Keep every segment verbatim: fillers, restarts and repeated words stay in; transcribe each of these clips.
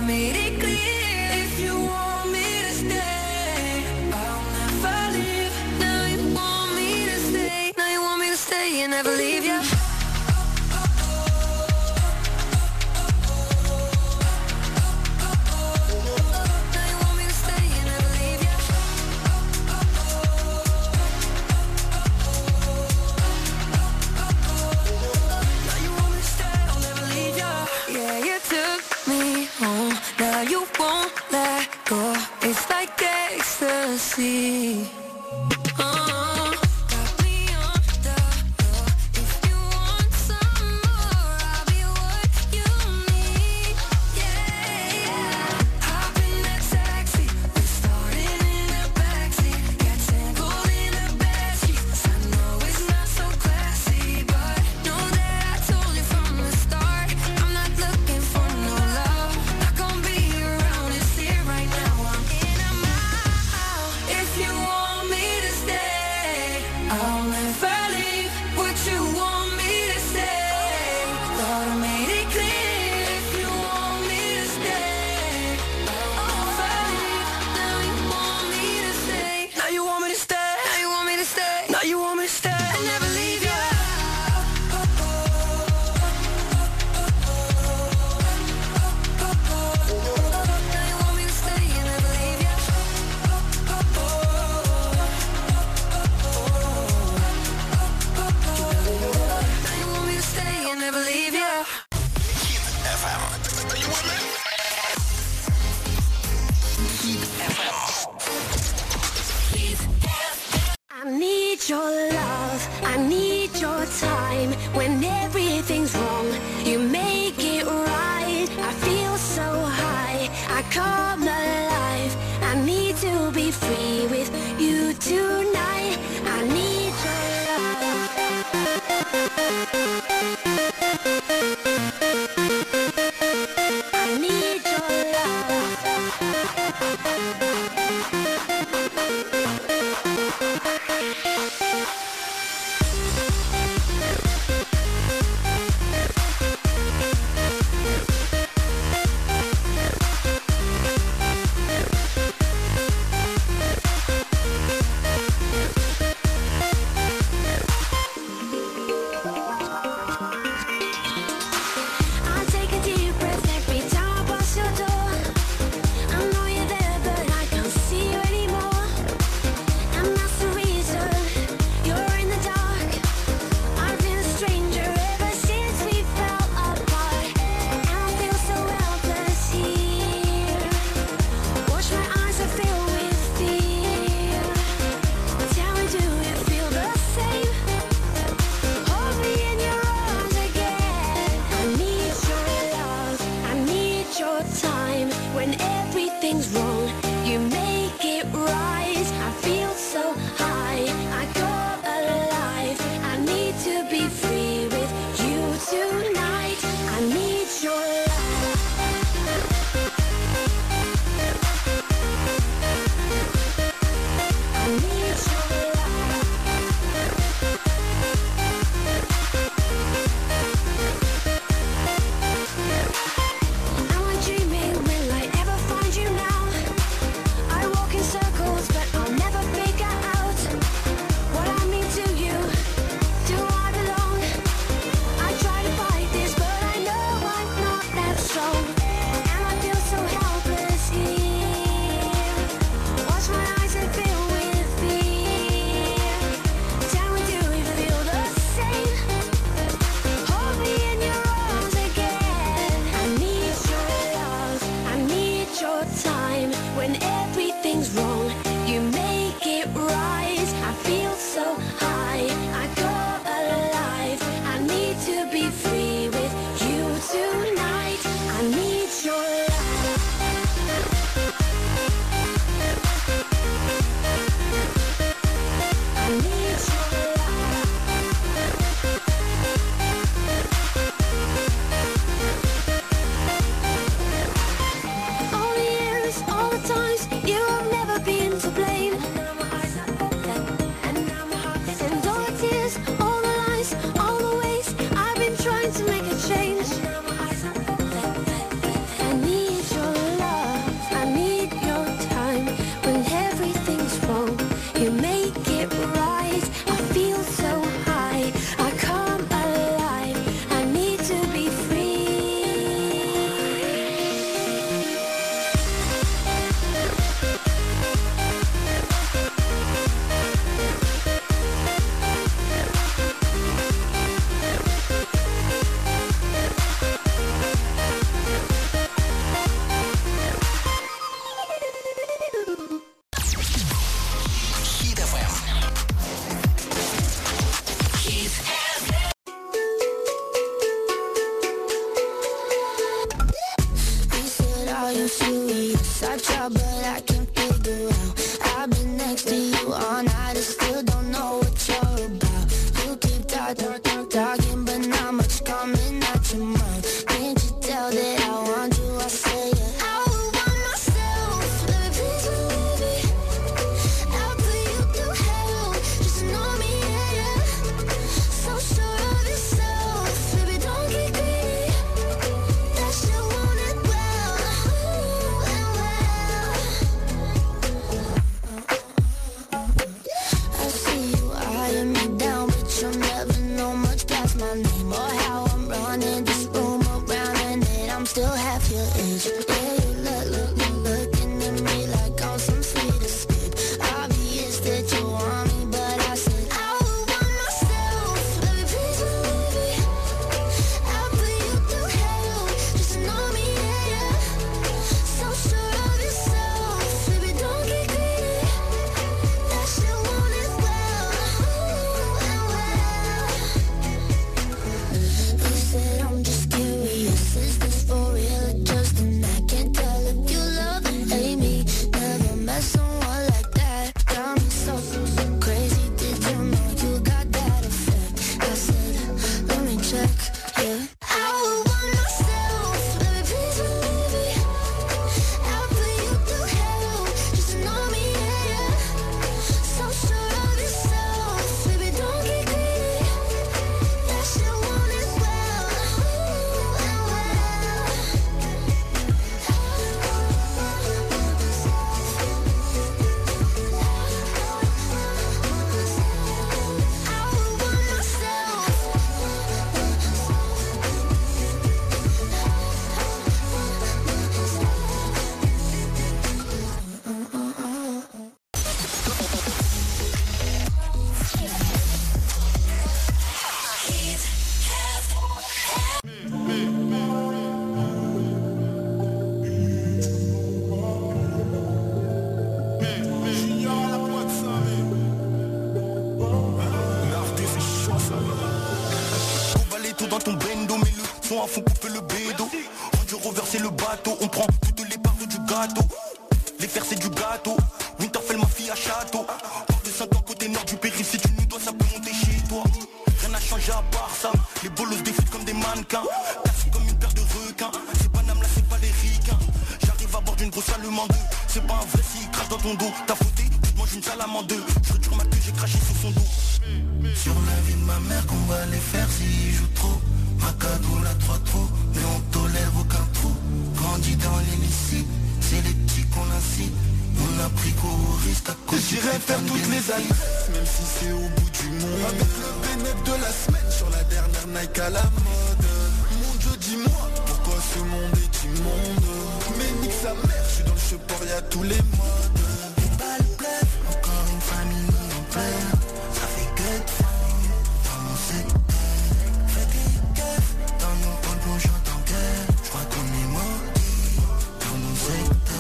made it clear, if you want me to stay, I'll never leave. Now you want me to stay, now you want me to stay and never leave you. You won't let go. It's like ecstasy. Uh, got me under love. If you want some more, I'll be what you need. Yeah, yeah. Hop in that taxi, we're starting in the backseat. Get tangled in the backstreets. I know it's not so classy, but know that I told you from the start, I'm not looking for no love. Not gonna be around, it's here right now. I'm in, I'm out. If you want me to stay, I'll never leave. Would you want me to stay? Thought I made it clear. If you want me to stay, I'll never leave. Now you want me to stay. Now you want me to stay. Now you want me to stay. Now you want me to stay. I'll never leave you. I need your love, I need your time. When everything's wrong, you make it right. I feel so high, I come alive. I need to be free with you tonight. I need your love. I need your love. I take a deep breath every time I pass your door. I know you're there, but I can't see you anymore. And that's the reason you're in the dark. I've been a stranger ever since we fell apart. And I feel so helpless here. Watch my eyes are filled with fear. Tell me, do you feel the same? Hold me in your arms again. I need your love, I need your time. When everything's wrong, you make it right. I feel so high, I go alive. I need to be free with you tonight. I need your love. I need your love. Am I dreaming? Will I ever find you now? I walk in circles, but I'll never figure out what I mean to you. Do I belong? I try to fight this, but I know I'm not that strong. And I feel so helpless here. Watch my eyes and fill with fear. Tell me, do you feel the same? Hold me in your arms again. I need your love, I need your time. When everything's wrong, you make it right. I feel so high, I go alive. I need to be free with you tonight. I need your love. I need your love. All the years, all the times, you have never been to blame. I try, but I can't figure out. I've been next to you all night, I still don't know what you're about. You keep talk, talk, talk, talking, but not much coming out your mouth. Can't you tell that I want you? I say it. I would want myself, baby, please believe me. I'll put you through hell, just know me, yeah, yeah. So sure of yourself, baby, don't get greedy. That shit want it well, ooh, and well. I see you eyeing me down, but you'll never know much past my name or how I'm running this room around, and that I'm still half your age. Yeah, you look, look, look, looking at me like I'm some sweet escape. Obvious that you want me, but I said I would want myself, baby, please believe me. I'll put you through hell, just know me, yeah, yeah. So sure of yourself, baby, don't get greedy. That shit want it well, ooh, and well. You said I'm just curious, is this for real or just an act? Can't tell if you love and hate me. Never met someone like that. Got me so, so, so crazy. Did you know you got that effect? I said, let me check, yeah. I would want myself, baby, please believe me. I'll put you through hell, just know me, yeah, yeah. So sure of yourself, baby, don't get greedy. That shit want it well, ooh, and well. I would want myself. Emballer tout dans ton bendo, mais le son à fond coupe le bédo. On dit reverser le bateau, on prend toutes les parts du gâteau. Les fers c'est du gâteau, Winterfell ma fille à château. Hors de cinq ans côté nord du périph', si tu nous dois ça peut monter chez toi. Rien n'a changé à part ça, les bolos défilent comme des mannequins. Cassés comme une paire de requins, c'est pas Nam là c'est pas les ricains. J'arrive à bord d'une grosse allemande, c'est pas un vrai s'il crache dans ton dos. T'as fauté, tu te manges une salame en deux. Je retire ma queue, j'ai craché sur son dos. Sur la vie de ma mère qu'on va les faire s'ils jouent trop. Ma cagoule à trois trous, mais on tolère aucun trou. Grandit dans l'illicite, c'est les petits qu'on incite. On a pris qu'au risque à cause du J'irai faire toutes les adresses, même si c'est au bout du monde. Avec le bénéfice de la semaine sur la dernière Nike à la mode. Mon Dieu, dis-moi, pourquoi ce monde est immonde? Mais nique sa mère, je suis dans le support, y'a tous les modes. Pas le bluff, encore une famille en pleurs. Ça fait que de famille dans mon secteur. Faites les keufs dans nos rôles plongeants en gueule. Je crois qu'on est maudits dans mon secteur.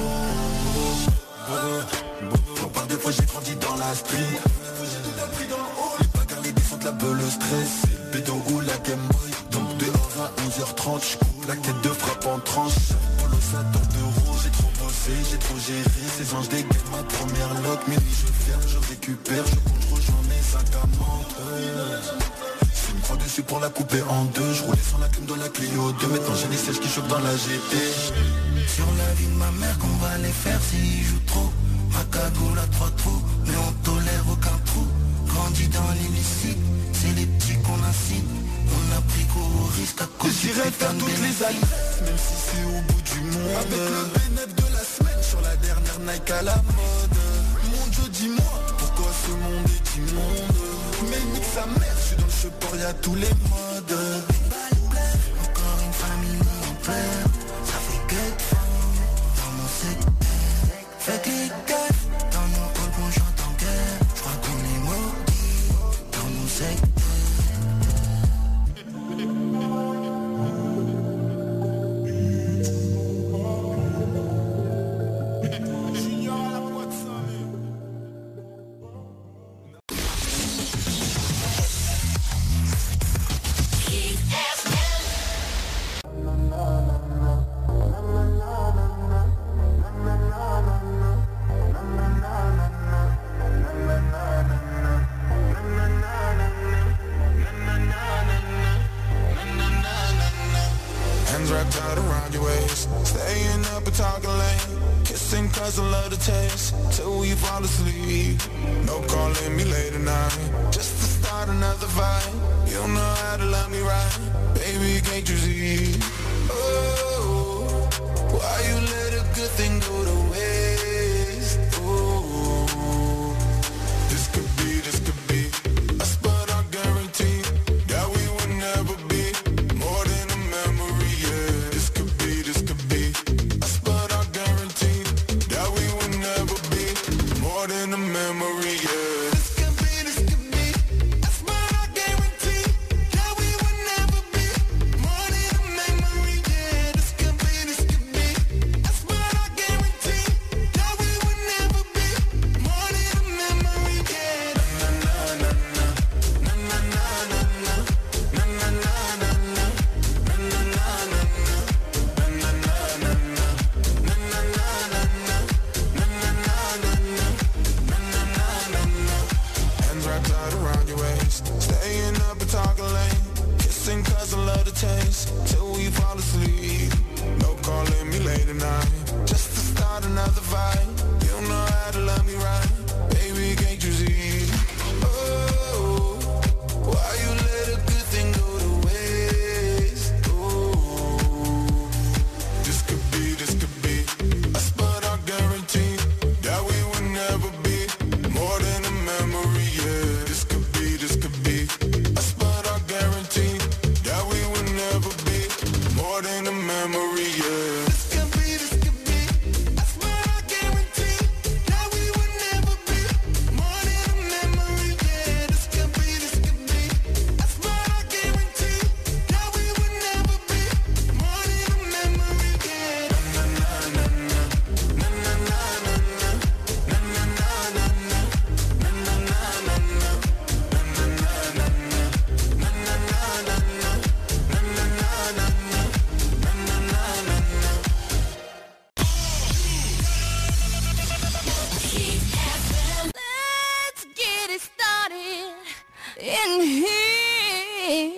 Pour par deux fois j'ai grandi dans la street. J'ai tout appris dans le hall. Les bagarres, les descentes, la beule, le stress. C'est le bédo ou la Game Boy. Donc dehors à onze heures trente, j'cours la quête de frappe en tranche. Polo ça tente d'euros, j'ai trop bossé, j'ai trop géré. Ces anges dégainent ma première loque. Minuit je ferme, je récupère, je contrôle, j'en ai cinq à menteuse. C'est une croix dessus pour la couper en deux. Je roulais sans la clim dans la Clio deux. Maintenant j'ai les sièges qui choquent dans la G T. Sur la vie de ma mère qu'on va les faire s'ils jouent trop. Ma cagoule à trois trous, mais on tolère aucun trou. Grandit dans l'illicite, c'est les petits qu'on incite. On a pris qu'au risque à cause du J'irai faire putain de toutes les bénéfice. adresses, même si c'est au bout du monde. Avec le bénéfice de la semaine sur la dernière Nike à la mode. Mon Dieu, dis-moi, pourquoi ce monde est immonde? Mais nique sa mère, je suis dans le support, y'a tous les modes. Pas le bluff, encore une famille en pleurs. Ça fait que de famille dans mon secteur. Faites les keufs dans nos rôles plongeants en gueule. Je crois qu'on est maudits dans mon secteur. Heat F wrapped out around your waist. Staying up and talking late, kissing cause I love the taste, till we fall asleep. No calling me late at night, just to start another fight. You know how to love me right, baby, can't you see? Oh, why you let a good thing go to waste? Oh, this could be, this could be us, but I guarantee that we would never be more than a memory, yeah. This could be, this could be us, but I guarantee that we would never be more than a memory, yeah. Till we fall asleep. No calling me late at night, just to start another fight. You know how to love me right, baby, can't you see? Oh, why you let a good thing go to waste? Oh, this could be, this could be us, but I guarantee that we would never be more than a memory, yeah. This could be, this could be us, but I guarantee that we would never be more than a memory, yeah. This could be, this could be us, but I guarantee that we would never be more than a memory, yeah. This could be, this could be us, but I guarantee that we would never be more than a memory, yeah. Na na na na na na na na na na na na na na na na na. Let's get it started in here.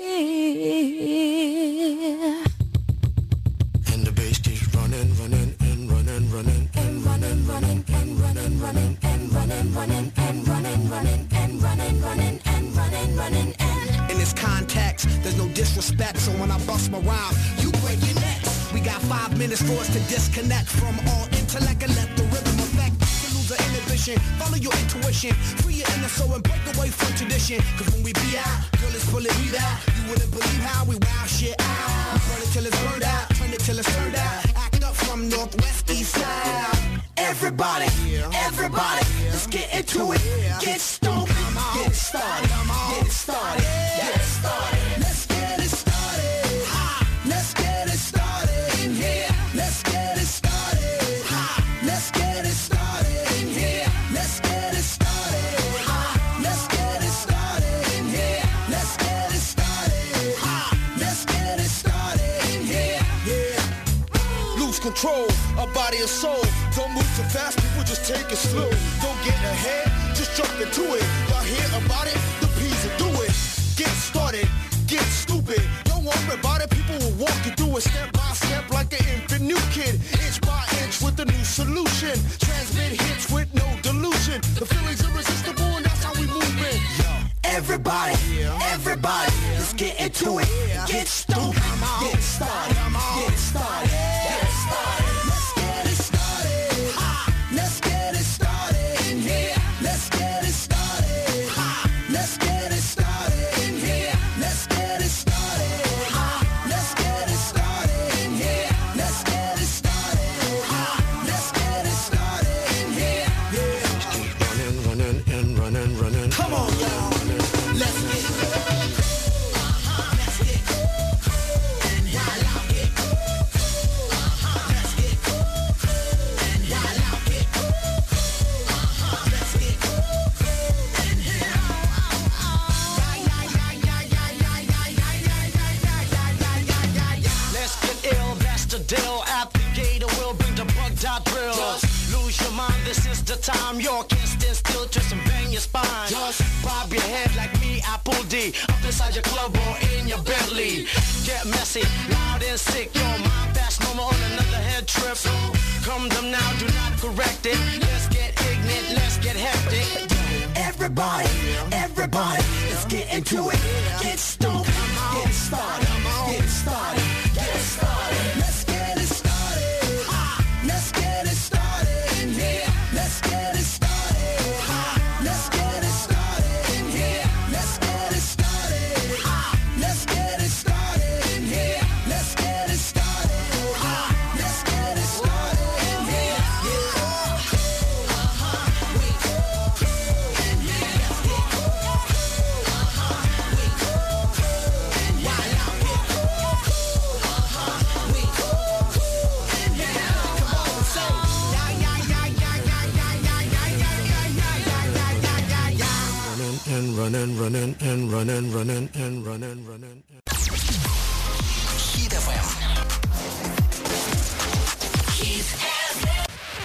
And the bass keeps running, running, and running, running, and running, running, and running, running, and running, running, and running, running, and running, running, and running, running, and. In this context, there's no disrespect, so when I bust my rhyme, you break your necks. We got five minutes for us to disconnect from all intellect and let the rhythm affect. To lose the inhibition, follow your intuition, free your inner soul and break away from tradition. Cause when we be out, girl, it's full of heat out. You wouldn't believe how we wow shit out. We burn it till it's burned out, turn it till it's turned out. Act up from northwest, east side. Everybody, everybody, let's get into it. Get stoned, get it started, get it started, get it started. Let's get it started. Let's get it started in here. Let's get it started. Let's get it started in here. Let's get it started. Let's get it started in here. Let's get it started. Let's get it started in here. Yeah. Lose control of body and soul. Don't move too fast, people just take it slow. Don't get ahead, just jump into it. Y'all hear about it? The P's will do it. Get started, get stupid. Don't worry about it, people will walk you through it step by step like an infant new kid. Inch by inch with a new solution. Transmit hits with no delusion. The feeling's irresistible and that's how we move it. Yo, everybody, everybody, let's get into it. Get stupid, get started, get started, get started. Let's get it started. Let's get it started in here. Let's get it started. Let's get it started in here. Let's get it started. Let's get it started in here. Let's get it started. Let's get it started in here. Yeah. Running, running, and running, running. Come on, y'all. Let's get it. Let's get it. And I like it. Let's get it. And I like it. Let's get it. And let's get ill, that's the deal. At the gator, we'll bring the bug dot drills. Lose lose your mind. This is the time. You can't stand still, twist and bang your spine. Just bob your head like me, Apple D. Up inside your club or in your Bentley. Get messy, loud and sick. Your mind fast, no more on another head trip. So come them now, do not correct it. Let's get ignorant, let's get hectic. Everybody, everybody, let's get into it. Get stoned, get it started, get it started, get it started. Let's get it started. Let's get it started in here. Let's get it started. Let's get it started in here. Let's get it started. Let's get it started in here. Let's get it started. Let's get it started in here. And running, running, and running, running, and running, running. Hit эф эм. Hit эф эм.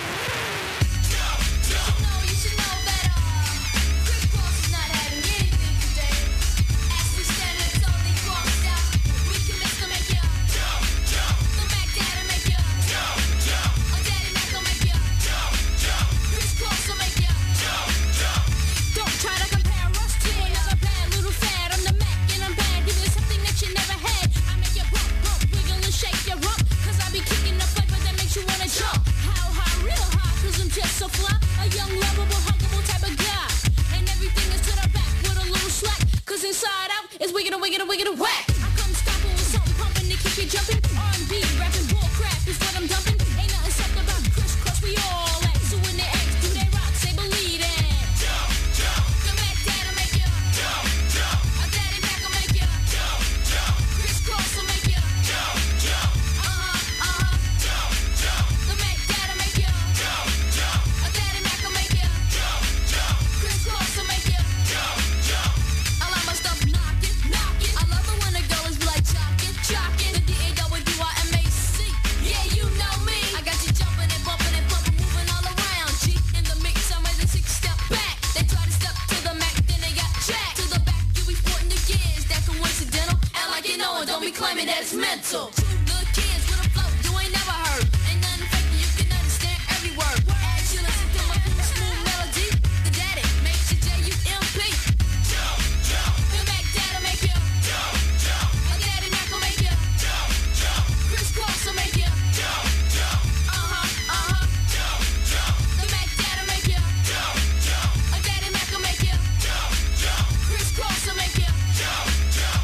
So fly, a young, lovable, huggable type of guy. And everything is to the back with a little slack. Cause inside out is wicked and wicked and wicked and whack. I come stopping with something pumping to keep you jumping. R and B, rapping bull crap is what I'm dumping. Ain't nothing something about crisscross, we all at. So when they ask, do they rock, say believe it. Jump, jump. The Mac Dad'll make you. Jump, jump. A Daddy Mac will make you. Jump, jump. Crisscross will make you. Jump, jump. Uh-huh, uh-huh. Jump, jump. The Mac Dad'll make you. Jump, jump. A Daddy Mac will make you. Jump, jump. Crisscross will make you. Jump, jump. I like my stuff knockin', knockin'. I love it when the girls be like jockin', jockin'. The D A W I M A C. Yeah, you know me. I got you jumping and bumping and pumping, moving all around. G in the mix, I'm ready to six step back. They try to step to the Mac, then they got jacked. To the back, you be sporting the gears. That coincidental. And like you know it, don't be claiming that it's mental. Two little kids with a flow you ain't never heard. Ain't nothing fake, you can understand every word. As you listen to my cool, smooth melody, the daddy makes you J U M P. Jump, jump. The Mac Dad'll make you. Jump, jump. A Daddy Mac will make you. Jump, jump. Crisscross will make you. Jump, jump. Uh-huh, uh-huh. Jump, jump. The Mac Dad'll make you. Jump, jump. A Daddy Mac will make you. Jump, jump. Crisscross will make you. Jump, jump.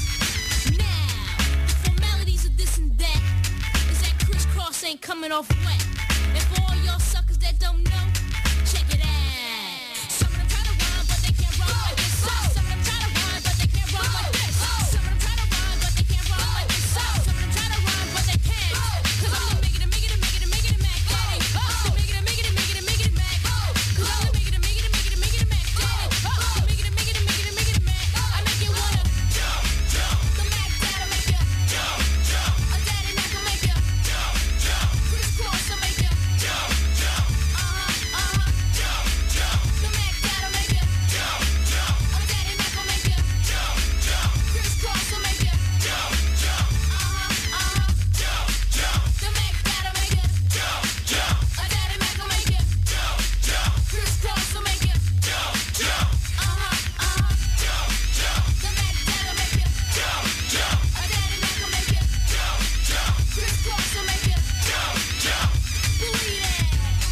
Now, the formalities of this and that is that crisscross ain't coming off wet. And for all y'all suckers that don't know, check it out. Some of them try to rhyme, but they can't rhyme like this. Some of them try to rhyme, but they can't rhyme like this. Some of them try to rhyme, but they can't rhyme like this. Some of them try to rhyme, but they can't. Cause I'm the make it, make it, make it, make it, Mac Daddy. The make it, make it, make it, make it, Mac. Cause I'm the make it, make it, make it, make it, Mac Daddy. The make it, make it, make it, make it, Mac. I make you wanna jump, jump. The Mac Dad'll make you jump, jump. A Daddy Mac will make you jump, jump. Crisscross will make you jump, jump. Uh-huh, uh-huh. Jump, jump. The Mac Dad'll make you jump, jump. A Daddy Mac will make you jump, jump. Crisscross will make you jump, jump. Uh-huh, uh-huh. Jump, jump. The Mac Dad'll make you jump, jump. A Daddy Mac will make you jump, jump. Crisscross will make you jump, jump. Uh-huh, uh-huh. Jump, jump. The Mac Dad'll make you jump, jump. A Daddy Mac will make you jump, jump. Crisscross will make you jump, jump. Believe it.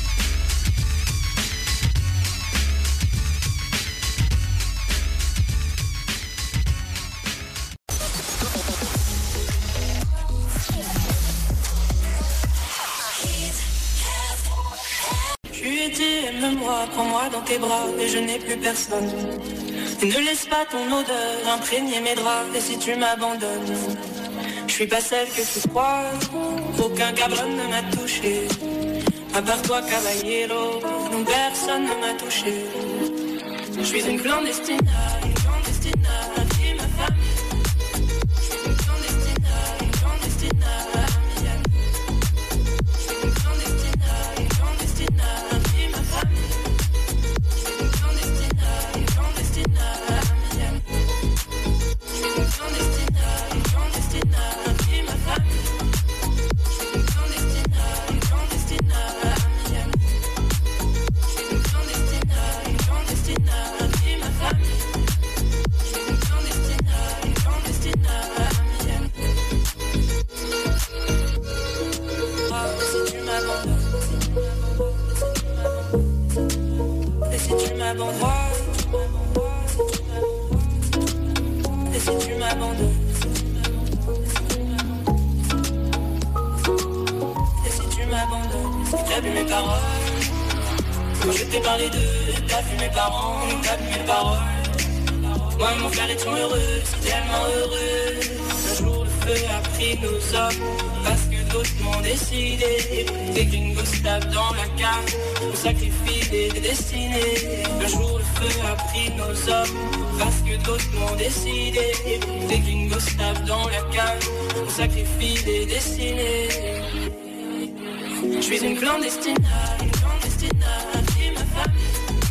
Je lui ai dit, aime-moi, prends-moi dans tes bras, et je n'ai plus personne. Et ne laisse pas ton odeur imprégner mes draps, et si tu m'abandonnes, je suis pas celle que tu crois, aucun cabron ne m'a touché. À part toi, caballero, non, personne ne m'a touché. Je suis une clandestine, une clandestine, qui ma famille. Je suis une clandestine, une clandestine, amiable. Je suis une clandestine, une clandestine. m'abandonnes, et si tu m'abandonnes, et si tu m'abandonnes, si t'as vu mes paroles, quand je t'ai parlé d'eux, t'as vu mes parents, t'as vu mes paroles. Moi et mon frère étions heureux, c'est tellement heureux. Un jour le feu a pris nos hommes, parce que d'autres m'ont décidé. Des gringos tapent dans la cave, on sacrifie des, des destinées. Un jour le feu a pris nos hommes, parce que d'autres m'ont décidé. Des gringos tapent dans la cave, on sacrifie des destinées. Je suis une clandestine, une clandestine, j'ai ma famille.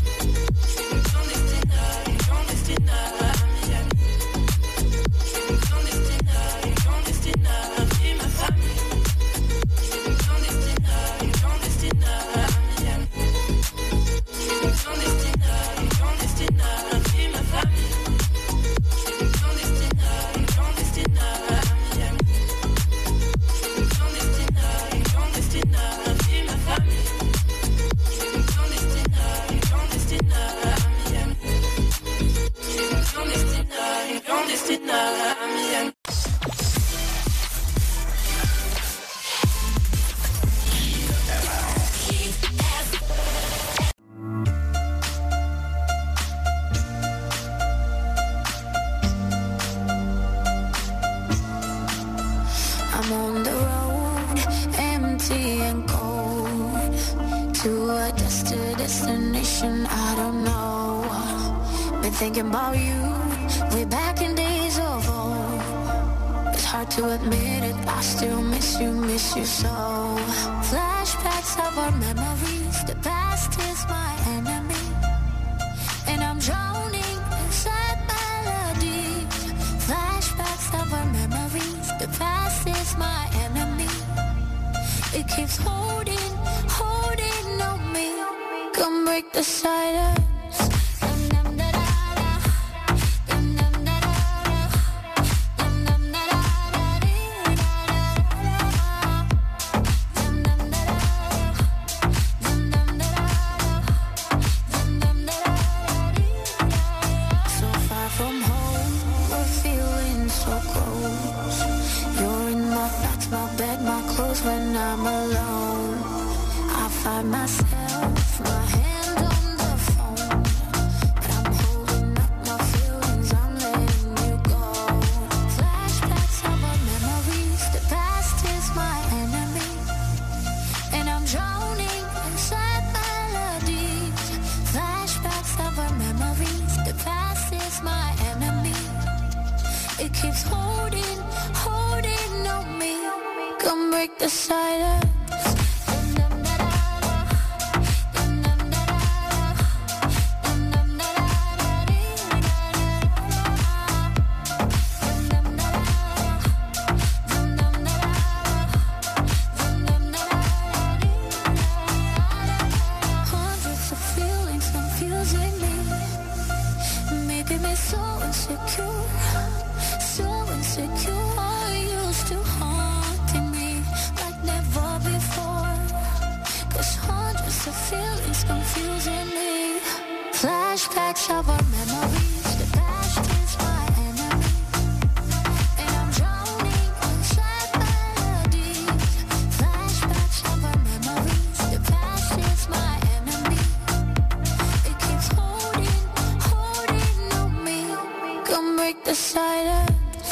I'm on the road, empty and cold, to a destination I don't know. Been thinking about you, way back in days of old. It's hard to admit it, I still miss you, miss you so. Flashbacks of our memories, the past is my enemy, and I'm drowning in sad melodies. Flashbacks of our memories, the past is my enemy. It keeps holding, holding on me. Come break the silence. When I'm alone, I find myself, my hand on the phone, but I'm holding up my feelings, I'm letting you go. Flashbacks of our memories, the past is my enemy, and I'm drowning in sad melodies. Flashbacks of our memories, the past is my enemy. It keeps holding, holding on me. Come break the silence. Hundreds of feelings confusing me, making me so insecure, so insecure. I used to haunt me like never before, 'cause hundreds of feelings confusing me. Flashbacks of our memories, the past is my enemy, and I'm drowning in sad melodies. Flashbacks of our memories, the past is my enemy. It keeps holding, holding on me. Come break the silence.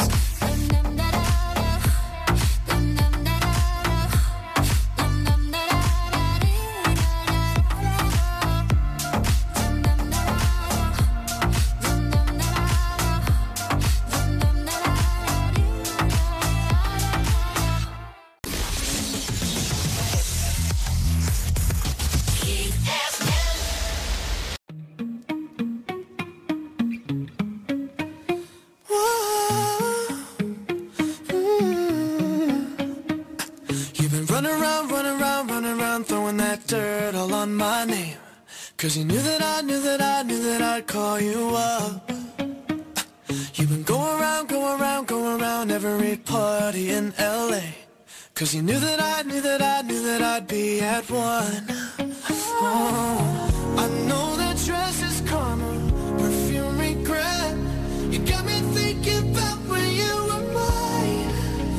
Dirt all on my name, 'cause you knew that I knew that I knew that I'd call you up. You've been going around, going around, going around every party in L A, 'cause you knew that I knew that I knew that I'd be at one. Oh, I know that dress is karma, perfume regret. You got me thinking about when you were mine.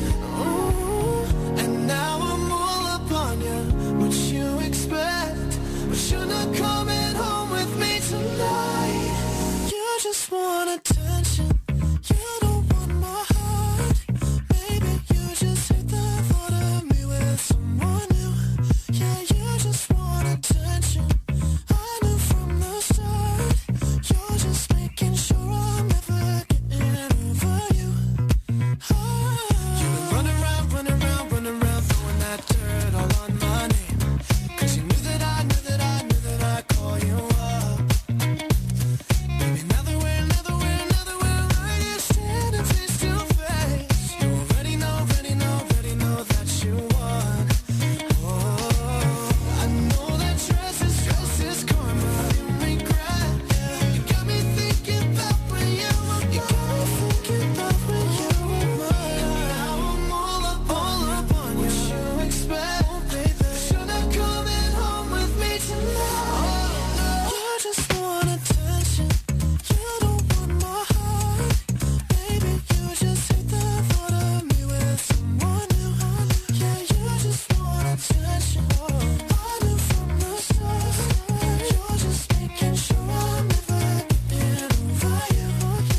Ooh. And now I'm all up on you. What you expect? But you're not coming home with me tonight. You just want attention. You don't want my heart. Maybe you just hate the thought of me with someone new. Yeah, you just want attention. I knew from the start. You're just making sure I'm never getting over you. Oh. You've been running around, running around, running around, throwing that dirt all on my name. Cause you knew that I knew that I knew that I'd call you up. Baby, now that we're, now that we're, now that we're right here standing face to face, you already know, already know, already know that you won. Oh, I know that stress is, stress is karma, you regret. You got me thinking about when you were mine. You got me thinking about when you were mine. Now I'm all up, all up on you. What you expect, baby? You're not coming home with me tonight. You just want attention. You don't want my heart. Baby, you just hate the thought of me with someone new. Yeah, you just want attention. I knew from the start. You're just making sure I'm never getting over you.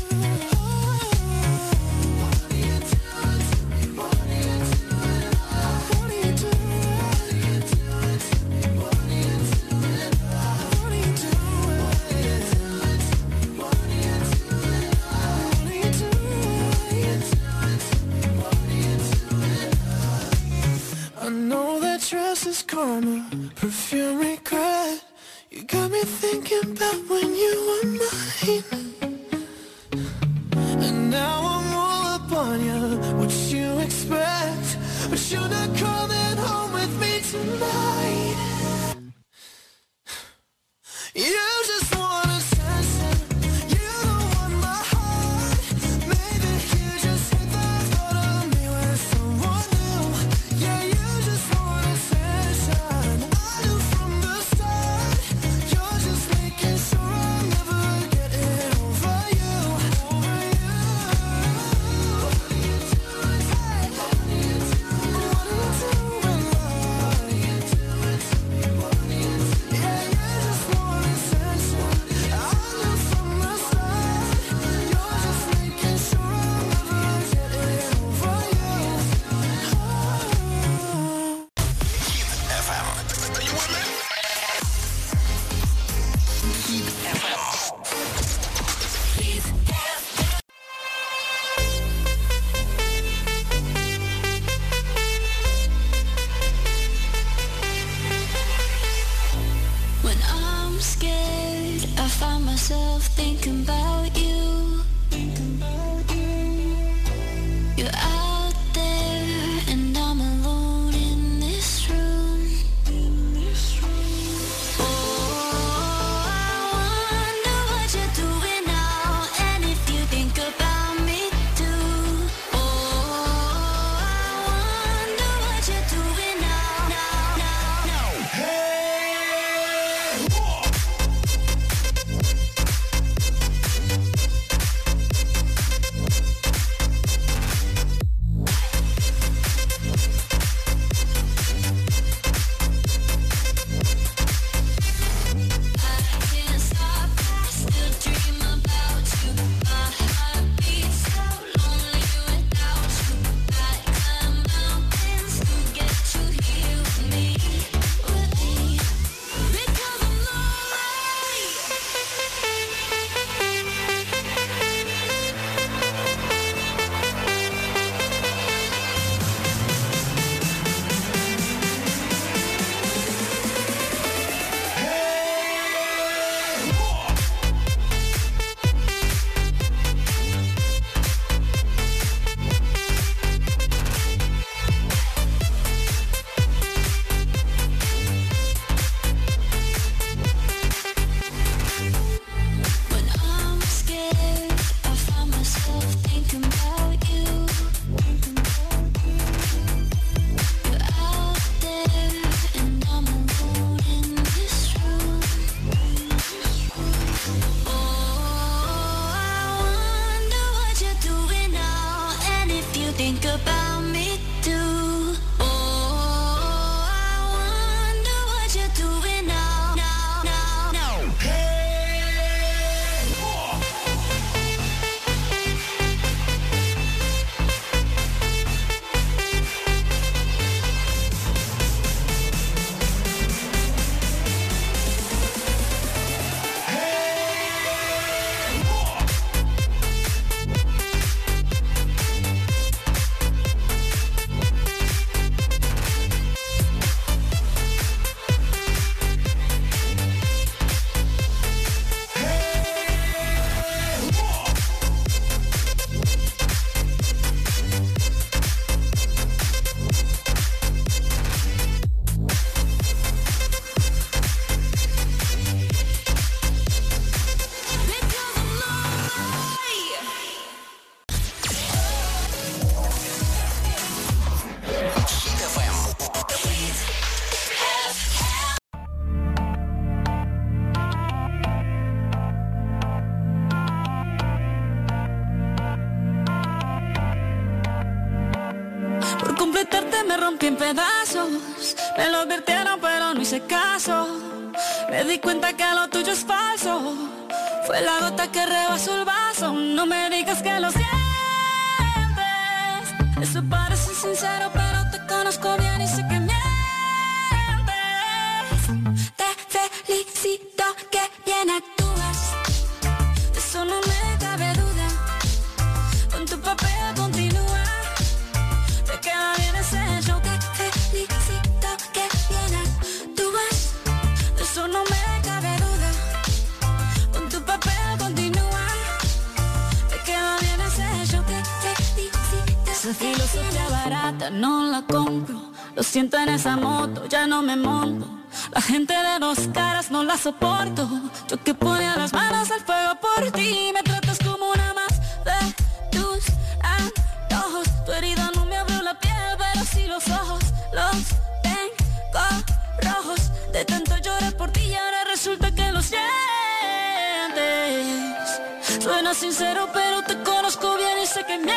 What are you doing to me? What are you doing? What are you doing? What are you doing to me? What are you doing? What are you doing? What are you doing to me? What are you doing? What are you doing? What are you doing? I know that dress is karma, perfume regret. You got me thinking about when you were mine. And now I'm all up on you. What you expect? But you're not coming home with me tonight. You just want attention. You don't want my heart. Maybe you just hate the thought of me with someone new. Yeah, you just want attention. I knew from the start. You're just making sure I'm never getting over you. Over you. What are you doing? What are you doing? What are you doing, love? rompí en pedazos. Me lo advirtieron pero no hice caso. Me di cuenta que lo tuyo es falso. Fue la gota que rebasó el vaso. No me digas que lo sientes. Eso parece sincero pero te conozco bien y sé que mientes. Te felicito que bien actúas. De eso no me cabe duda. Con tu papel continúa. Te queda bien ese show. Te felicito que bien actúas. De eso no me cabe duda. Con tu papel continúa. Te queda bien ese show. Te felicito. Esa filosofía barata no la compro. Lo siento en esa moto, ya no me monto. La gente de dos caras no la soporto. Yo que ponía las manos al fuego por ti. Me tratas como una más de tus antojos. Tu herida no me abrió la piel, pero sí los ojos. Los tengo rojos. De tanto llorar por ti y ahora resulta que lo sientes. Suena sincero pero te conozco bien y sé que mientes.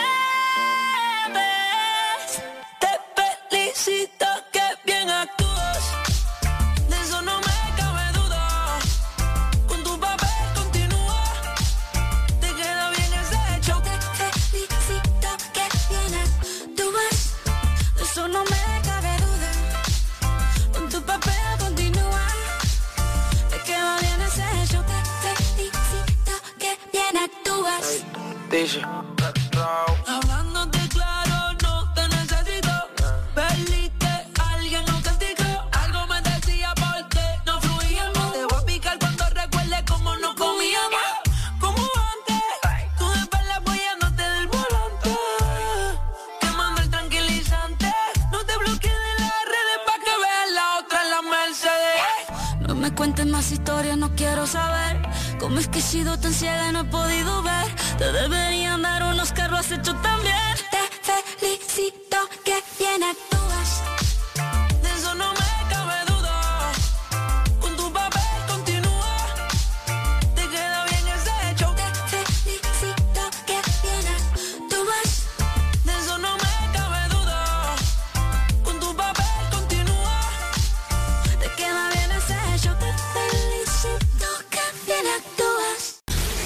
Te felicito que bien actúas. De eso no me cabe duda. Con tu papel continúa. Te queda bien ese show. Te felicito que bien actúas. De eso no me cabe duda. Con tu papel continúa. Te queda bien ese show. Te felicito que bien actúas. Dice Hablándote claro, no te necesito. Perdiste a alguien, no castigo. Algo me decía porque no fluíamos. Te voy a picar cuando recuerde cómo no comíamos. Como antes, tú después la apoyándote del volante. Quemando el tranquilizante. No te bloquees de las redes pa' que veas la otra en la Mercedes. No me cuentes más historias, no quiero saber. ¿Cómo es que he sido tan ciega y no he podido ver? Te deberían dar unos carros, lo has hecho también. Te felicito que bien actúas. De eso no me cabe duda. Con tu papel continúa. Te queda bien ese show. Te felicito que bien actúas. De eso no me cabe duda. Con tu papel continúa. Te queda bien ese show. Te felicito que bien actúas.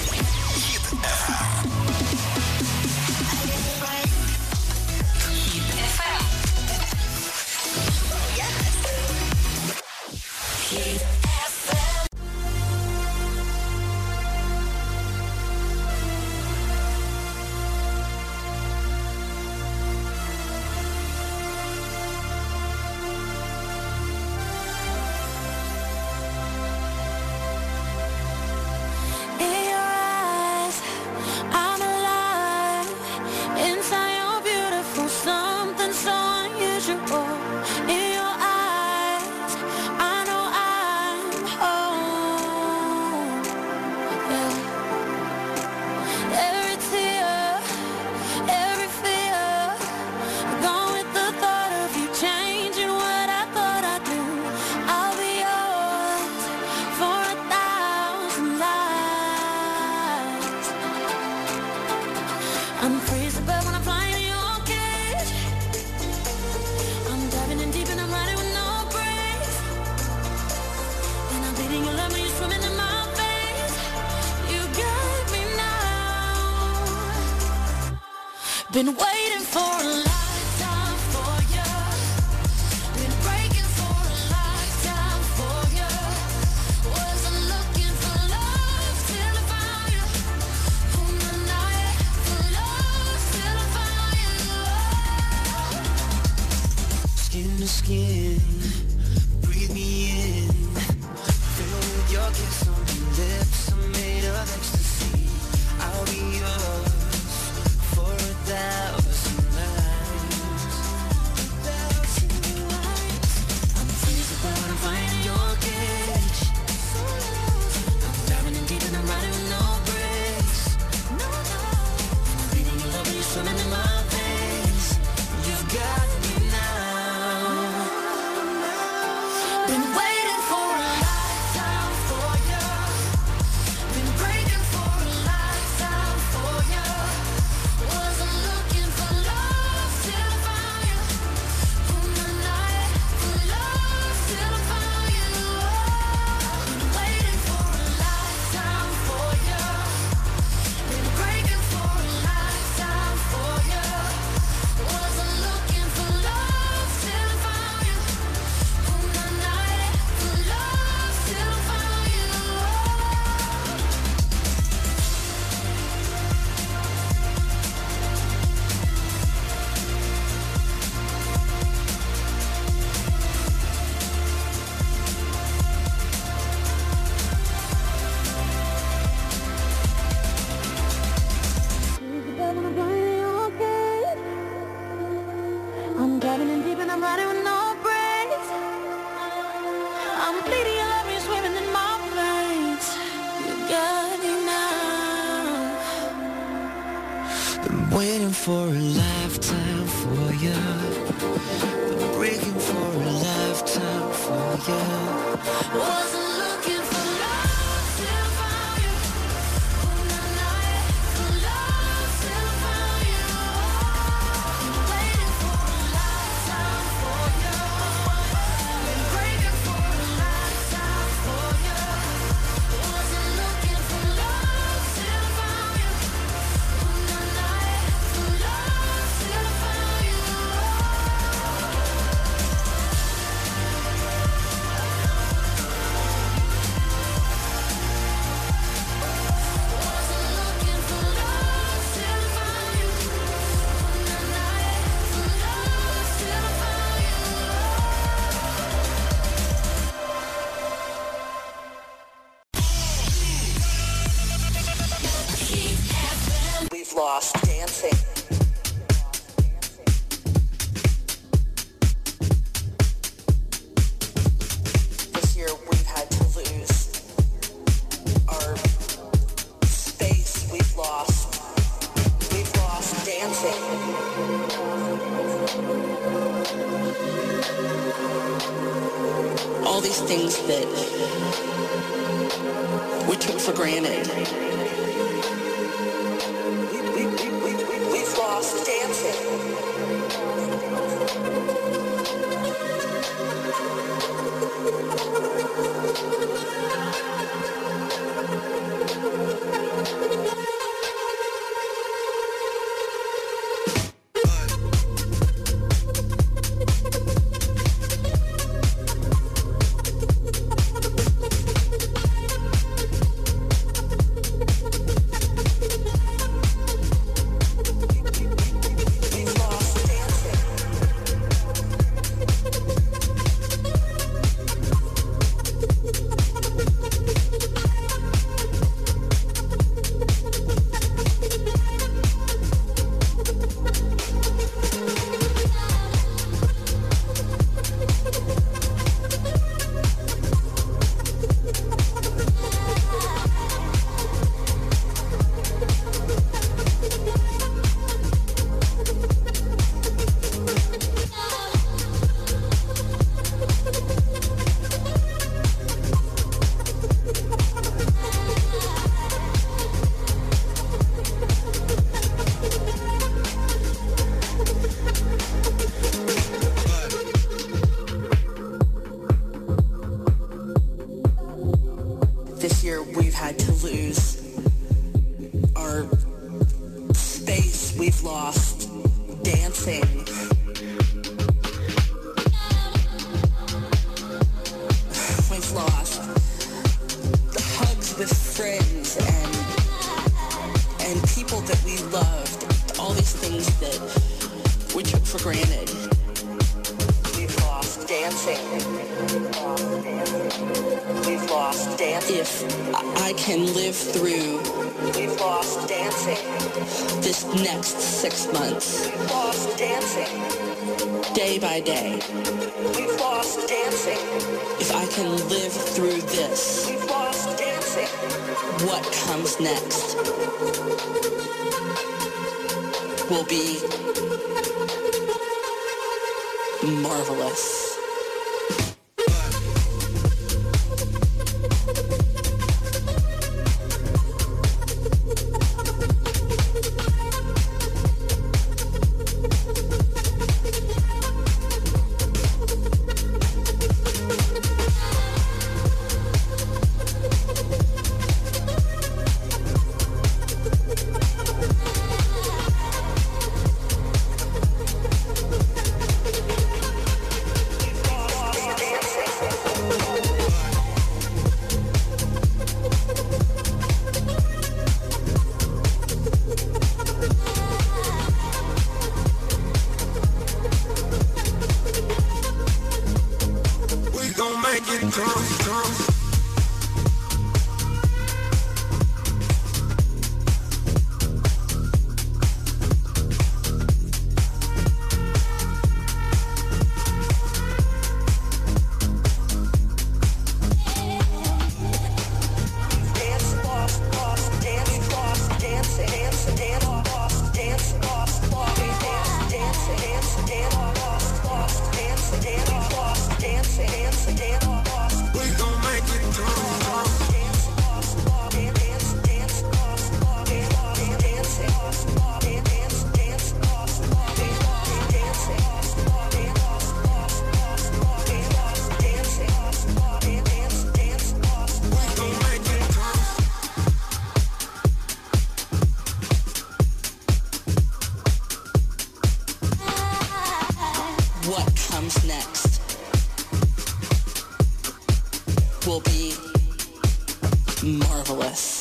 In your eyes, I'm alive. Inside you're beautiful, something so unusual. In your eyes, I know I'm home. Yeah. Every tear, every fear, gone with the thought of you changing what I thought I'd do. I'll be yours for a thousand lives. I'm free as a bird when I'm flying in your cage. I'm diving in deep and I'm riding with no brakes. And I'm bleeding your love when you're swimming in my face. You got me now. Been waiting for a lifetime for you. Been breaking for a lifetime for you. Wasn't looking for love till I found you. On the night for love till I found you. skin to skin, breathe me in. Fill with your kiss on your lips, I'm made of ecstasy. I'll be yours for a thousand nights. I'm free as a bird when I'm flying in your cage. I'm diving in deep and I'm riding with no brakes. I'm bleeding your love when you're swimming in my face. You've got me now. Been waiting for a lifetime for you. Been breaking for a lifetime for you. Wasn't looking for love till I found you. On the for a lifetime for you. Been breaking for a lifetime for you. Wasn't looking for love till found you. Oh, not night for love till found you. Waiting for a lifetime for you. Been breaking for a lifetime for you. Wasn't looking for love till found you. Oh, not night for love till found you. We've lost dancing. This year we've had to lose our space. We've lost. We've lost dancing. All these things that we took for granted. We've lost dancing. This year we've had to lose our space. We've lost dancing. We've lost the hugs with friends and and people that we loved. All these things that we took for granted. We've lost dancing. We've lost dancing. If I can live through, we've lost dancing. This next six months, we've lost dancing. Day by day, we've lost dancing. If I can live through this, we've lost dancing. What comes next will be marvelous. Dance, lost, dance, dance, dance, lost, dance, lost. We gon' make it through. What comes next will be marvelous.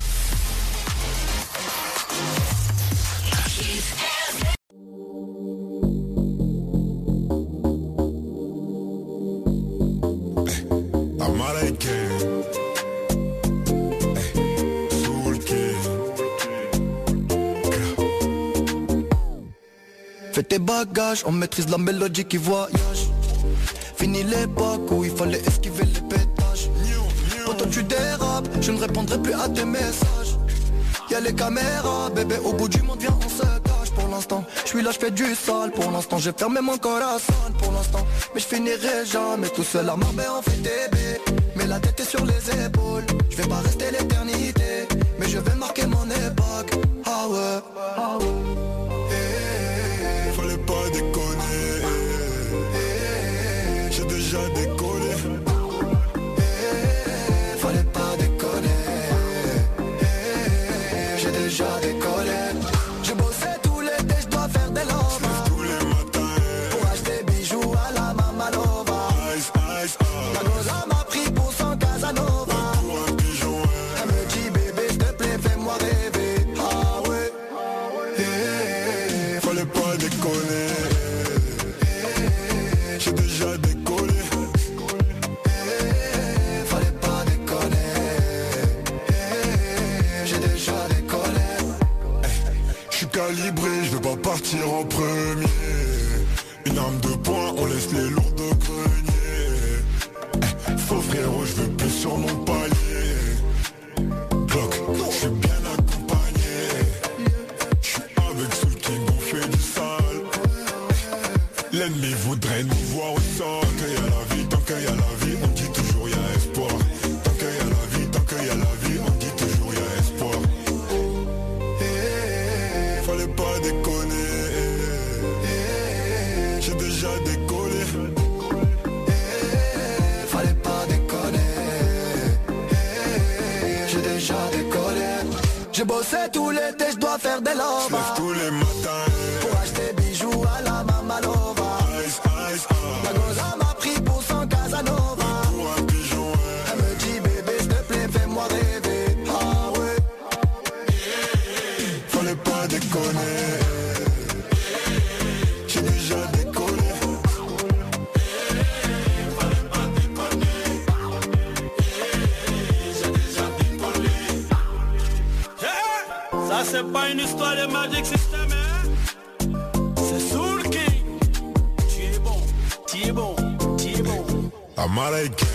Fais tes bagages, on maîtrise la mélodie qui voyage. Fini l'époque où il fallait esquiver les pétages. Quand tu dérapes, je ne répondrai plus à tes messages. Y'a les caméras, bébé, au bout du monde, viens, on se cache. Pour l'instant, je suis là, je fais du sale. Pour l'instant, j'ai fermé mon corazon. Pour l'instant, mais je finirai jamais tout seul à Marbella, on fait des baies. Mais la tête est sur les épaules. Je vais pas rester l'éternité, mais je vais marquer mon époque. Ah ouais, ah ouais. Pas déconner, j'ai déjà décollé. Fallait pas déconner, j'ai déjà décollé. J'ai bossé tout l'été, je dois faire des lovas. Tous les matins pour acheter bijoux à la Mamalova. Ice, ice, oh. La goza m'a pris pour son Casanova. Pour un pigeon, ouais. Elle me dit bébé, s'il te plaît, fais-moi rêver. Ah ouais, hey, fallait pas déconner. J'ai déjà décollé. Hey, fallait pas déconner. Hey, j'ai déjà décollé. Je suis calibré, je veux pas partir en premier. Une arme de poing, on laisse les lourds de grenier. Hey, faux frérot, je veux plus sur mon palier. Clock, je suis bien accompagné. Je suis avec ceux qui m'ont fait du sale. L'ennemi voudrait nous voir au sol. Tant qu'il y a la vie, tant qu'il y a la vie, on dit toujours il y a espoir. Tant qu'il y a la vie, tant qu'il y a la vie, on dit toujours il y a espoir. Hey, fallait pas déconner. Hey, j'ai déjà décollé. Hey, fallait pas déconner. Hey, j'ai déjà décollé. J'ai bossé tout l'été, je dois faire des lovas. J'lève tous les matins pour acheter bijoux à la Mamalova. La goza m'a pris pour son Casanova. Pour un pigeon, ouais. Elle me dit bébé, s'il te plaît, fais-moi rêver. Ah ouais, fallait pas déconner. J'ai déjà décollé. Fallait pas déconner. J'ai déjà décollé. Hey, ça c'est pas une histoire de Magic System, hein? C'est Soul King. Tu es bon, tu es bon, tu es bon. Américain.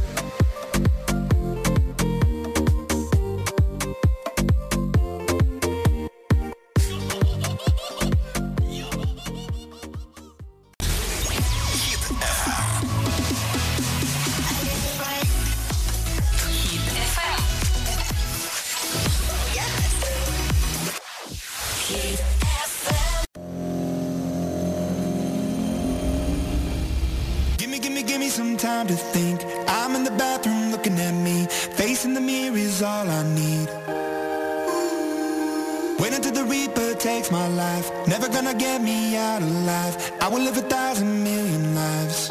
Some time to think. I'm in the bathroom looking at me. Facing the mirror is all I need. Wait until the Reaper takes my life. Never gonna get me out alive. I will live a thousand million lives.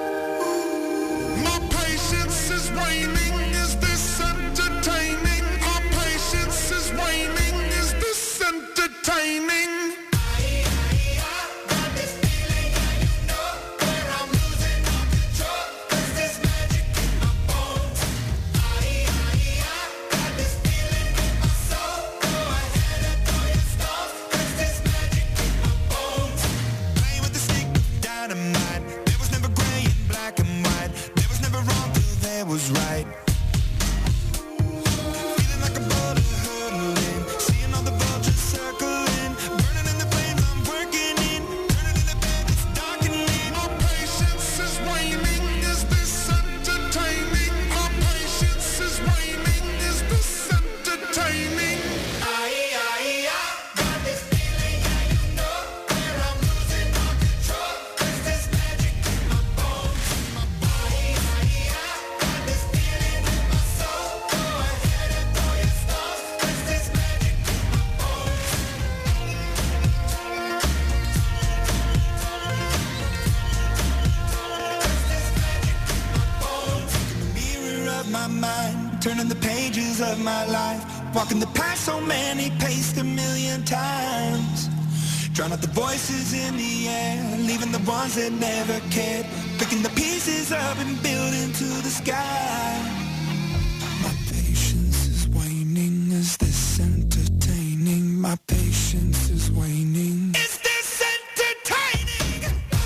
My patience is waning. Is this entertaining? My patience is waning. Is this entertaining? Was right. Feeling like a butter hurtling, seeing all the vultures circling, burning in the flames I'm working in, turning in the bed it's darkening. My patience is waning. Is this turning the pages of my life, walking the path so many paced a million times. Drown out the voices in the air, leaving the ones that never cared, picking the pieces up and building to the sky. My patience is waning, is this entertaining? My patience is waning. Is this entertaining?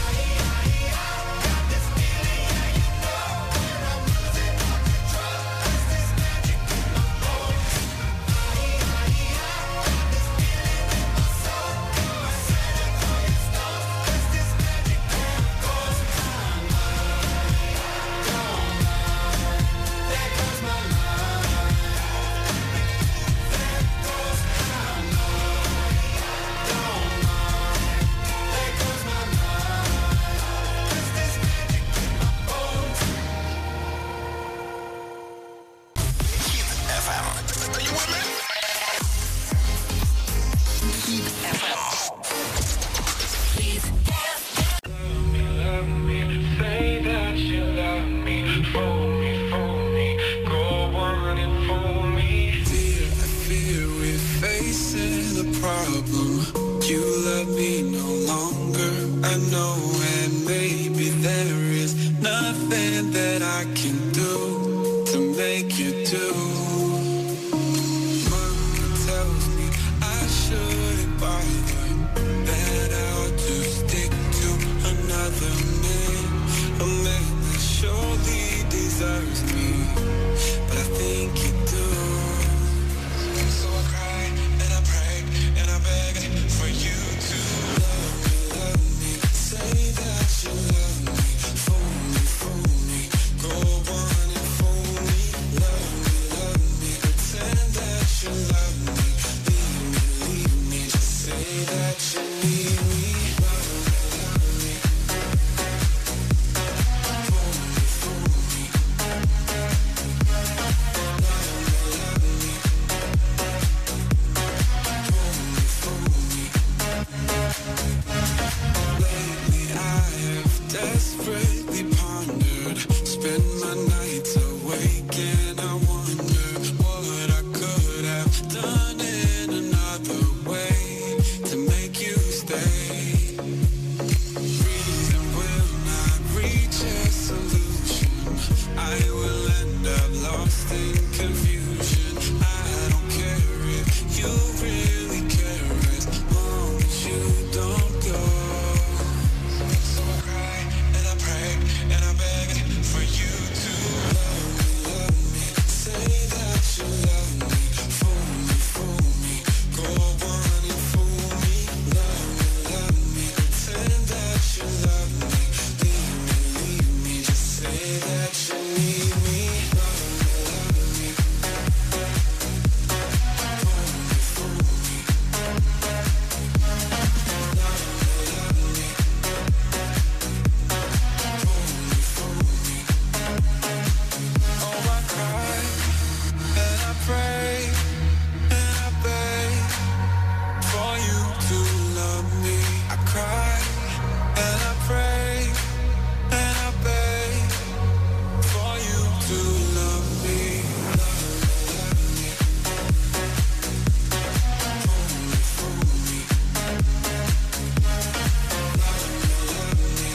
Got this feeling, yeah, you know that I'm losing all control. Is this magic in my bones? Got this feeling in my soul. I said it on your stone. Is this magic in my bones? There goes my mind. There goes my mind. Don't mind. There goes my mind. Is this magic in my bones? Hit эф эм. Are you with me? Hit эф эм. Love me, say that you love me, fool me, fool me, go on and fool me. Dear, I fear we're facing a problem. You love me no longer, I know, and maybe there is nothing that I can do to make you do. Mama tells me I shouldn't bother, that I ought to stick to another man, a man that surely deserves me, but I think you do. So I cry and I pray and I beg for you to love me, love me, say that you love me, fool me, fool me, go on and fool me, love me, love me, pretend that you love me, leave me, leave me, just say that you need me, love me, love me, fool me, fool me, love me, love me, fool me, fool me. Lately I have desperately pondered, spend my nights awake and I wonder what I could have done in another way to make you stay. Reason will not reach a solution, I will end up lost in confusion. I don't care if you really care as long as you don't go. So I cry and I pray and I beg for you to love me, love me, say that you love me, fool me, fool me, go on and fool me, love me, love me, pretend that you love me, leave me, leave me, just say that you need me, love me, love me, fool me, fool me, love me, love me, fool me, fool me. Oh, I cry and I pray and I beg for you to love me. I cry and I pray and I beg for you to love me. Love me, love me, fool me, fool me, love me, love me,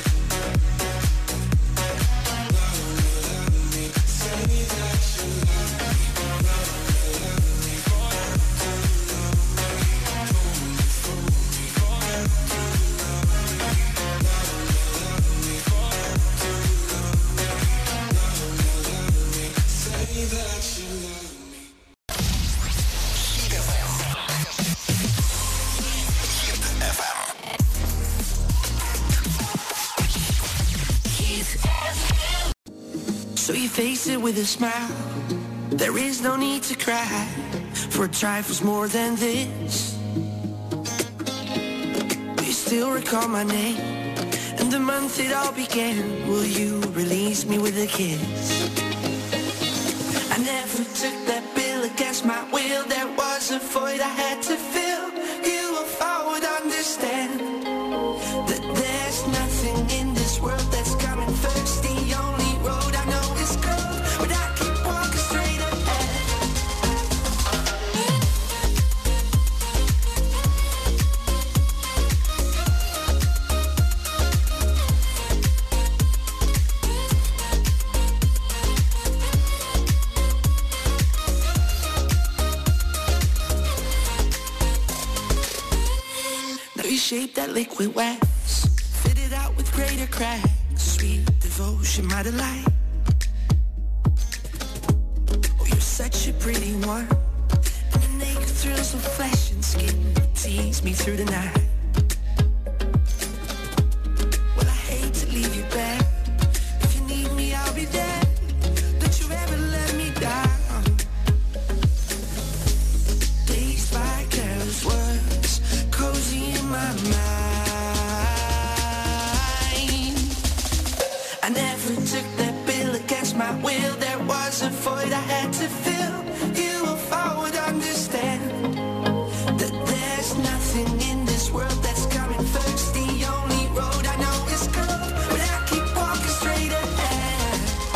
love me, love me, say that you love me, love me, love me, for you to love me, fool me, fool me, for you to love me, love me, love me, for you to love me, love me, love me, say that you love me. Hit эф эм. Hit эф эм. So you face it with a smile. There is no need to cry for trifles more than this. Do you still recall my name and the month it all began? Will you release me with a kiss? I never took that bill against my will. There was a void I had to fill. You or I would understand that there's nothing in this world that's coming first. The only road I know is cold, but I keep walking straight ahead. shape that liquid wax. Fitted out with greater cracks. Sweet devotion, my delight. Oh, you're such a pretty one. And the naked thrills of flesh and skin tease me through the night. Well, I hate to leave you back. If you need me, I'll be there. Don't you ever let me down. Dazed by careless words, cozy in my mind. I never took that bill against my will. There was a void I had to fill. You if I would understand that there's nothing in this world that's coming first. The only road I know is curved, but I keep walking straight ahead.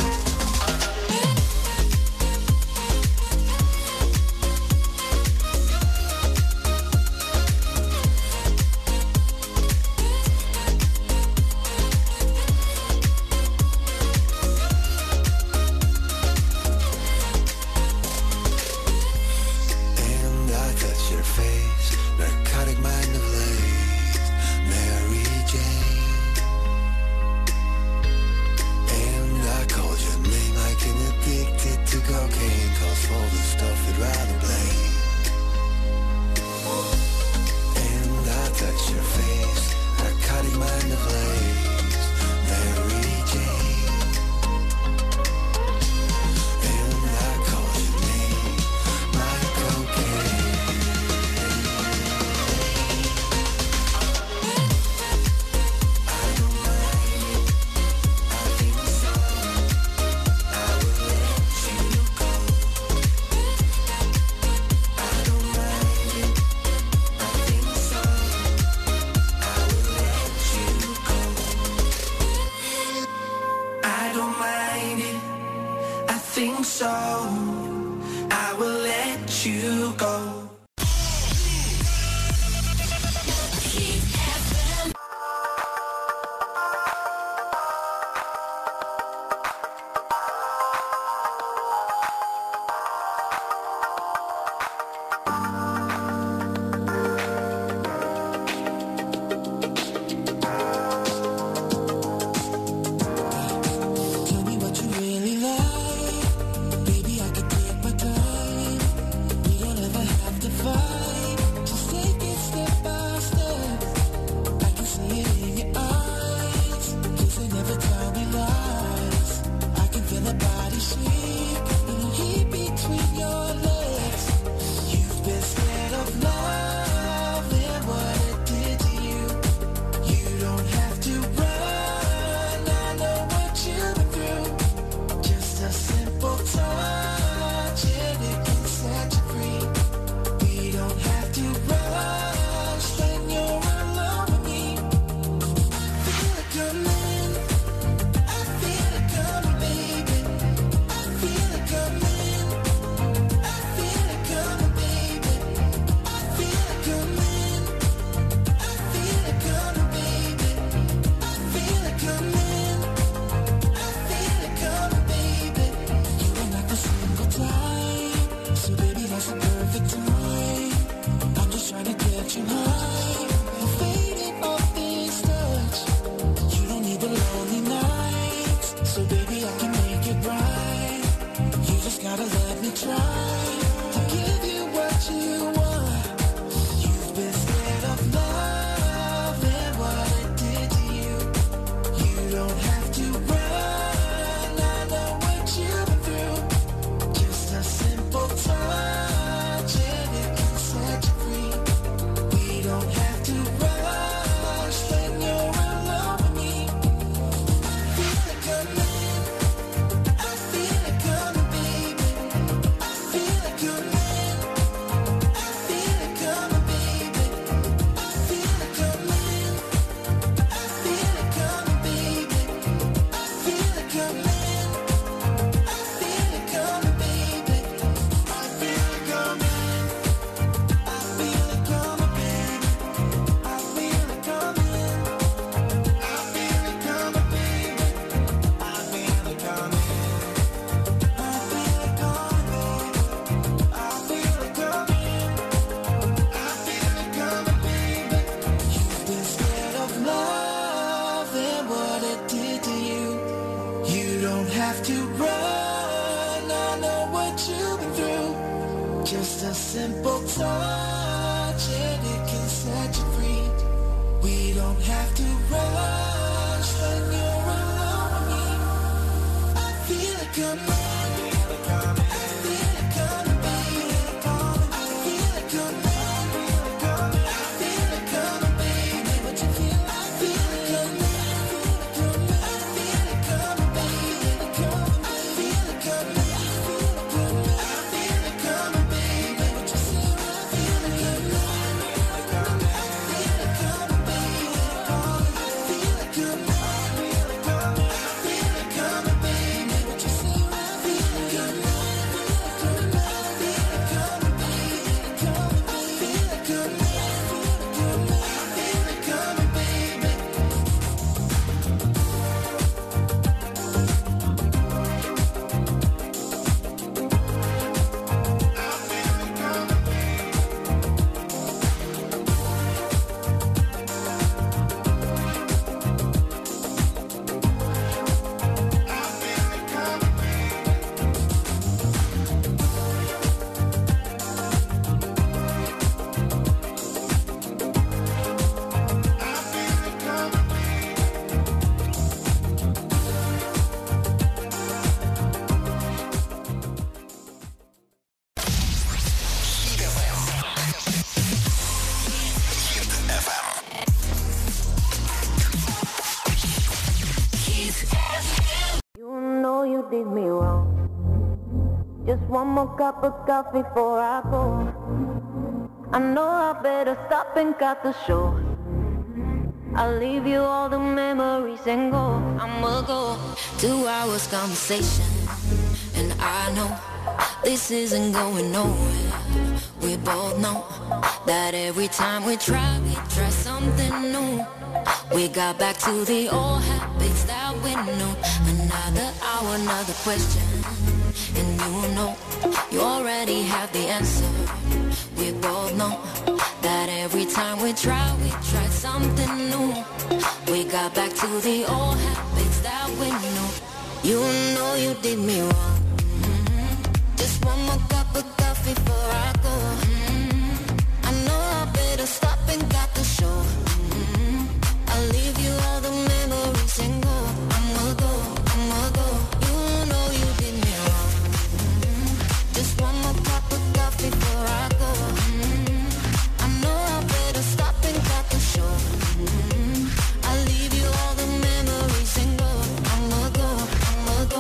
And I touch your face, narcotic mind of lace, Mary Jane. And I called your name like an addicted to cocaine, calls all the stuff you'd rather blame. And I touch your face, narcotic mind of lace, Mary Jane. And I called your name like cocaine. I don't mind it, I think so. I will let you go. Tell me what you really like. Baby, I could Just a simple touch and it can set you free. We don't have to rush when you're alone with me. I feel it coming. did me wrong. Just one more cup of coffee before I go. I know I better stop and cut the show. I'll leave you all the memories and go. I'ma go. Two hours conversation, and I know this isn't going nowhere. We both know that every time we try, we try something new. We got back to the old habits that we knew. Another hour, another question, and you know, you already have the answer. We both know that every time we try, we try something new. We got back to the old habits that we knew. You know you did me wrong. Mm-hmm. Just one more cup of coffee before I go. Mm-hmm. I know I better stop and got the show. Mm-hmm. I'll leave you all the memories and go. I'ma go, I'ma go. You know you did me wrong. Mm-hmm. Just one more cup of coffee before I go. Mm-hmm. I know I better stop and got the show. Mm-hmm. I'll leave you all the memories and go. I'ma go, I'ma go.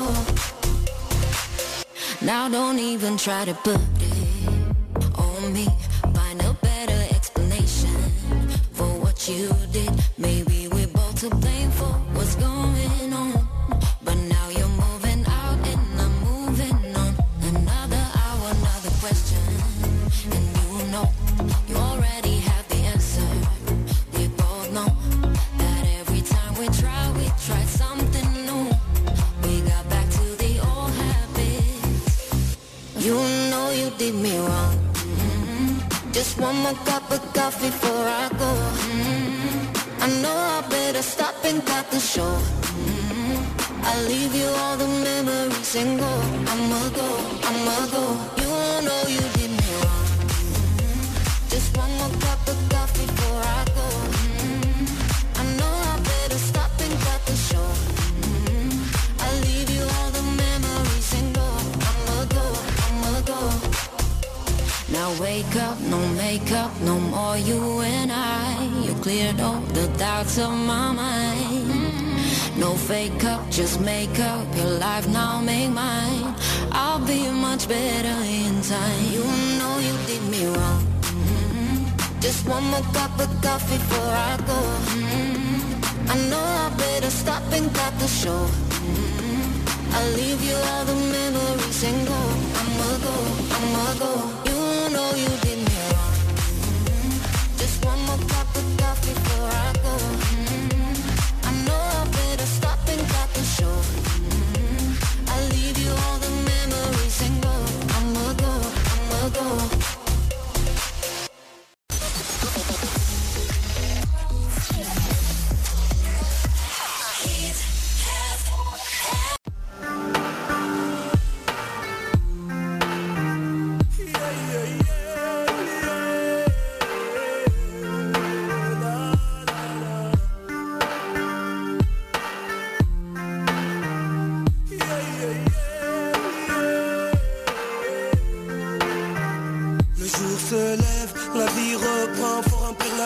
Now don't even try to put it on me. Find a better explanation for what you did. Maybe we're both to blame for what's going on. But now you're moving out and I'm moving on. Another hour, another question, and you know, you already have the answer. We both know that every time we try, we try something new. We got back to the old habits. You know you did me wrong. Mm-hmm. Just one more cup of coffee before I go. Mm-hmm. I know I better stop and cut the show. Mm-hmm. I'll leave you all the memories and go. I'ma go, I'ma go. You know you did me wrong. Mm-hmm. Just one more cup of coffee before I go. Mm-hmm. I know I better stop and cut the show. Mm-hmm. I'll leave you all the memories and go. I'ma go, I'ma go. Now wake up, no makeup, no more you and I. You cleared all the doubts of my mind. No fake up, just make up your life now, make mine. I'll be much better in time. You know you did me wrong. Mm-hmm. Just one more cup of coffee before I go. Mm-hmm. I know I better stop and cut the show. Mm-hmm. I'll leave you all the memories and go. I'ma go, I'ma go. You know you did me wrong. Mm-hmm. Just one more cup of coffee before I go. Mm-hmm. I know I better stop and cut the show. Mm-hmm. I'll leave you all the memories and go. I'ma go, I'ma go.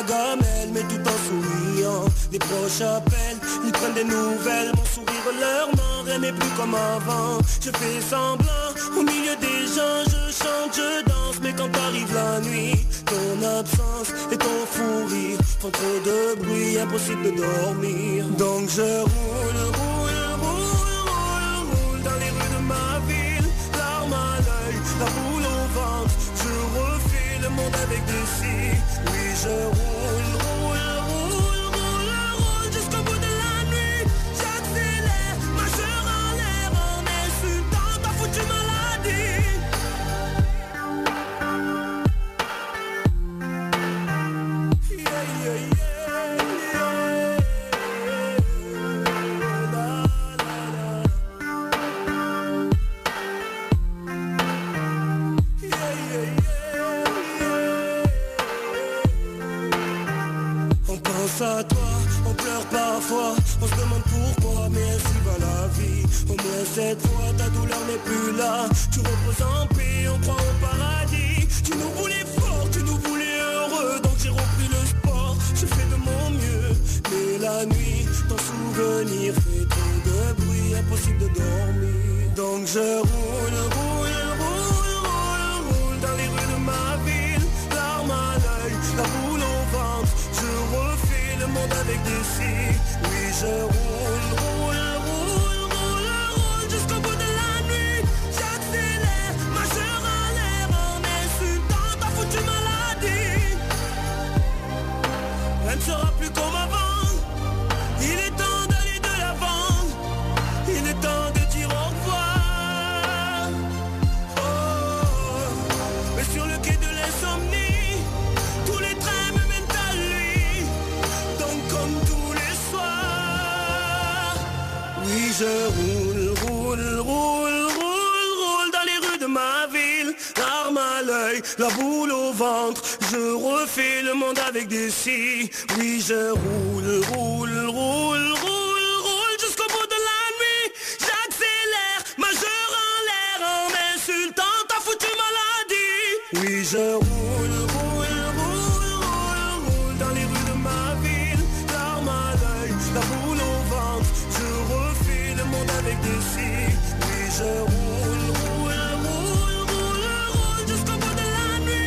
gamelle, mais tout en souriant. Des proches appellent, ils prennent des nouvelles. Mon sourire leur ment, rien n'est plus comme avant. Je fais semblant, au milieu des gens, je chante, je danse. Mais quand arrive la nuit, ton absence et ton fou rire font trop de bruit, impossible de dormir. Donc je roule, roule, roule, roule, roule dans les rues de ma ville, larmes à l'œil, la boule au ventre. Je refais le monde avec des si. Oui, je roule, roule, roule, roule, roule jusqu'au bout de la nuit. J'accélère, majeur en l'air, en insultant ta foutue maladie. Yeah, yeah, yeah, yeah. La, la, la. Yeah, yeah, yeah, yeah. On pense à toi, on pleure parfois, on se demande pourquoi, mais ainsi va la vie. Au moins cette fois, ta douleur n'est plus là. Tu reposes en paix, on croit au paradis. Tu nous voulais fort, tu nous voulais heureux, donc j'ai repris le sport. Je fais de mon mieux, mais la nuit, ton souvenir fait trop de bruit, impossible de dormir. Donc je roule, roule, roule, roule, roule dans les rues de ma ville, larmes à l'œil, la boule au ventre. Je refais le monde avec des si. Oui, je roule, roule, roule, roule, roule jusqu'au bout de la nuit. J'accélère, majeur en l'air, en insultant ta foutue maladie. Elle ne sera plus comme avant. Il est temps d'aller de l'avant. Il est temps de dire au revoir. Oh, mais sur le quai de l'insomnie, tous les trains me mènent à lui. Donc comme tous les soirs, oui je roule, roule, roule, roule, roule dans les rues de ma ville, l'arme à l'œil, la boule au ventre. Je refais le monde avec des si. Oui je roule, roule, roule, roule, roule jusqu'au bout de la nuit. J'accélère, majeur en l'air, en insultant ta foutue maladie. Oui je roule.